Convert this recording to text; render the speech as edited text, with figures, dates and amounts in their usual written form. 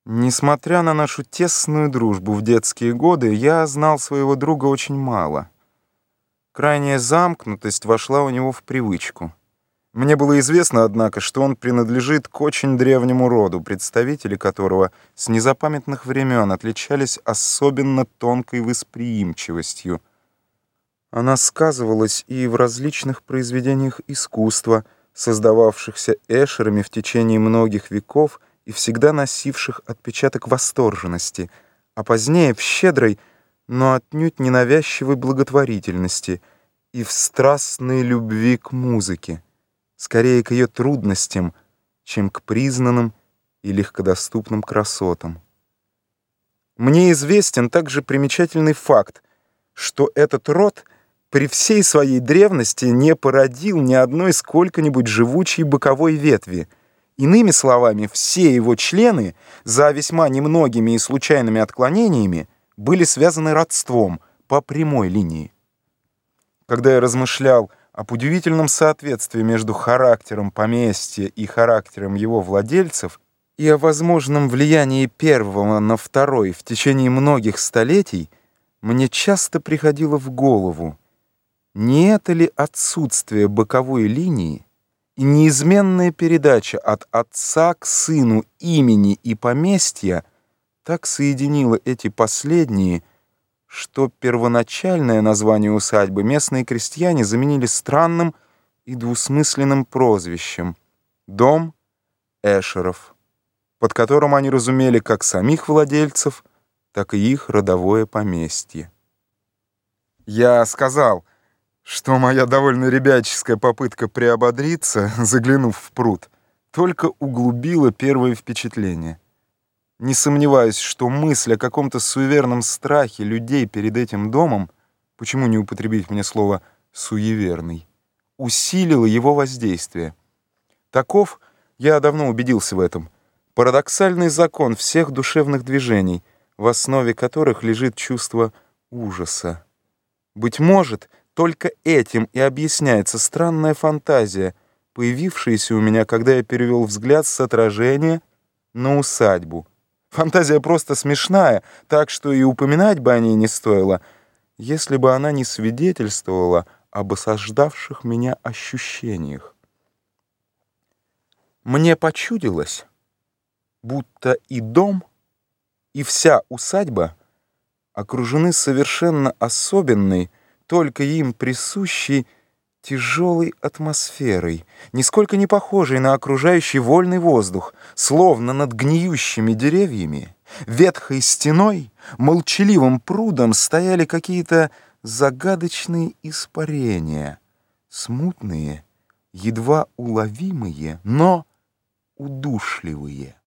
Несмотря на нашу тесную дружбу в детские годы, я знал своего друга очень мало. Крайняя замкнутость вошла у него в привычку. Мне было известно, однако, что он принадлежит к очень древнему роду, представители которого с незапамятных времен отличались особенно тонкой восприимчивостью. Она сказывалась и в различных произведениях искусства, создававшихся Эшерами в течение многих веков и всегда носивших отпечаток восторженности, а позднее в щедрой, но отнюдь ненавязчивой благотворительности и в страстной любви к музыке, скорее к ее трудностям, чем к признанным и легкодоступным красотам. Мне известен также примечательный факт, что этот род при всей своей древности не породил ни одной сколько-нибудь живучей боковой ветви. Иными словами, все его члены, за весьма немногими и случайными отклонениями, были связаны родством по прямой линии. Когда я размышлял об удивительном соответствии между характером поместья и характером его владельцев и о возможном влиянии первого на второй в течение многих столетий, мне часто приходило в голову, не это ли отсутствие боковой линии и неизменная передача от отца к сыну имени и поместья так соединила эти последние, что первоначальное название усадьбы местные крестьяне заменили странным и двусмысленным прозвищем «Дом Эшеров», под которым они разумели как самих владельцев, так и их родовое поместье. Я сказал, что моя довольно ребяческая попытка приободриться, заглянув в пруд, только углубила первое впечатление. Не сомневаюсь, что мысль о каком-то суеверном страхе людей перед этим домом, почему не употребить мне слово «суеверный», усилила его воздействие. Таков, я давно убедился в этом, парадоксальный закон всех душевных движений, в основе которых лежит чувство ужаса. Быть может, только этим и объясняется странная фантазия, появившаяся у меня, когда я перевел взгляд с отражения на усадьбу. Фантазия просто смешная, так что и упоминать бы о ней не стоило, если бы она не свидетельствовала об осаждавших меня ощущениях. Мне почудилось, будто и дом, и вся усадьба окружены совершенно особенной, только им присущей тяжелой атмосферой, нисколько не похожей на окружающий вольный воздух, словно над гниющими деревьями, ветхой стеной, молчаливым прудом стояли какие-то загадочные испарения, смутные, едва уловимые, но удушливые.